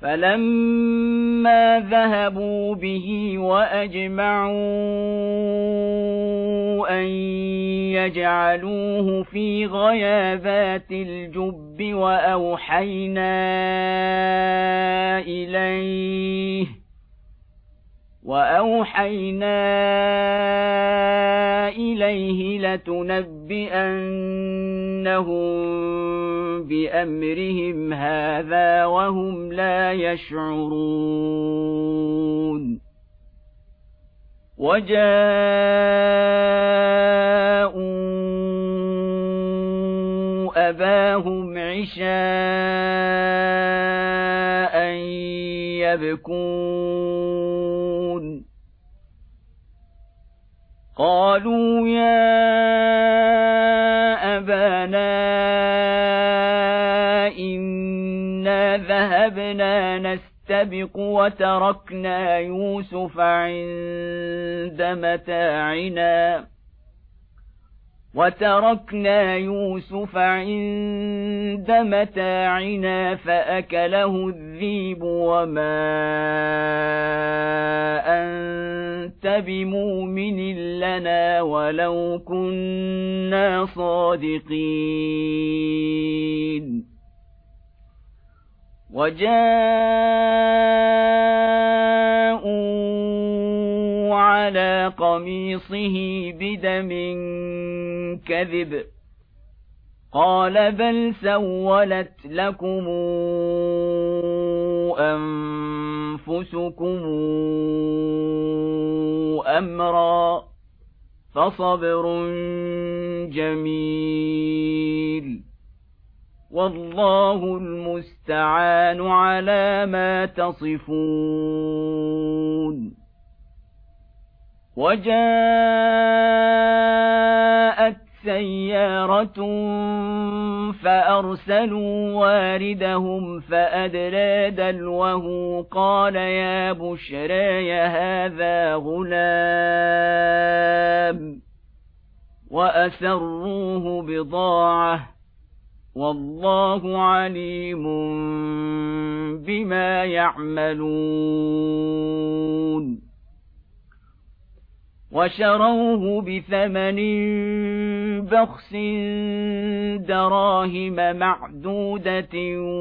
فلما ذهبوا به وأجمعوا أن يجعلوه في غيابات الجب وأوحينا إليه لتنبئنهم بأمرهم هذا وهم لا يشعرون وجاءوا أباهم عشاء يبكون قالوا يا أبانا إنا ذهبنا نستبق وتركنا يوسف عند متاعنا فأكله الذئب وما أنت بمؤمن لنا ولو كنا صادقين وجاءوا على قميصه بدم كذب قال بل سولت لكم أنفسكم أمرا فصبر جميل والله المستعان على ما تصفون وجاءت سيارة فأرسلوا واردهم فأدلى دلوه قال يا بشرى هذا غلام وأسروه بضاعة والله عليم بما يعملون وشروه بثمن بخس دراهم معدودة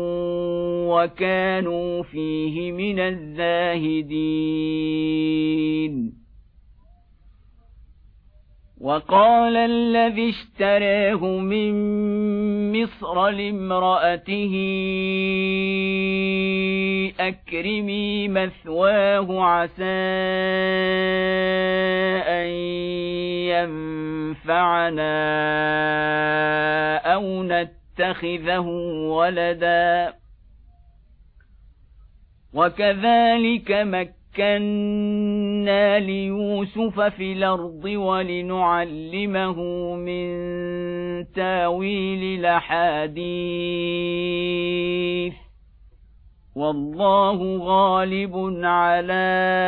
وكانوا فيه من الزاهدين وقال الذي اشتراه من مصر لامرأته أكرمي مثواه عسى أن ينفعنا أو نتخذه ولدا وكذلك مكنا ليوسف في الأرض ولنعلمه من تاويل الأحاديث والله غالب على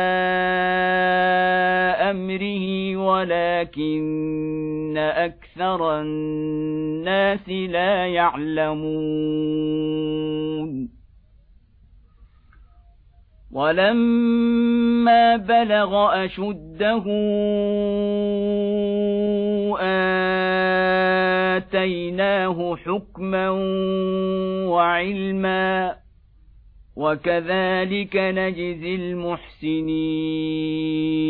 أمره ولكن أكثر الناس لا يعلمون ولما بلغ أشده آتيناه حكما وعلما وكذلك نجزي المحسنين